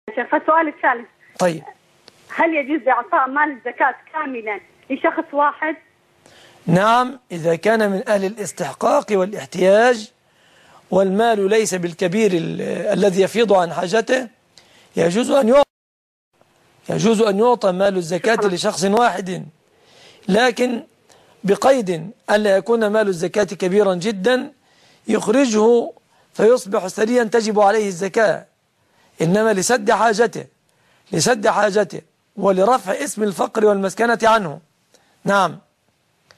فالسؤال الثالث، طيب، هل يجوز إعطاء مال الزكاة كاملا لشخص واحد؟ نعم، إذا كان من أهل الاستحقاق والاحتياج والمال ليس بالكبير الذي يفيض عن حاجته، يجوز أن يعطى مال الزكاة لشخص واحد، لكن بقيد ألا يكون مال الزكاة كبيرا جدا يخرجه فيصبح ثريا تجب عليه الزكاة، إنما لسد حاجته ولرفع اسم الفقر والمسكنة عنه. نعم.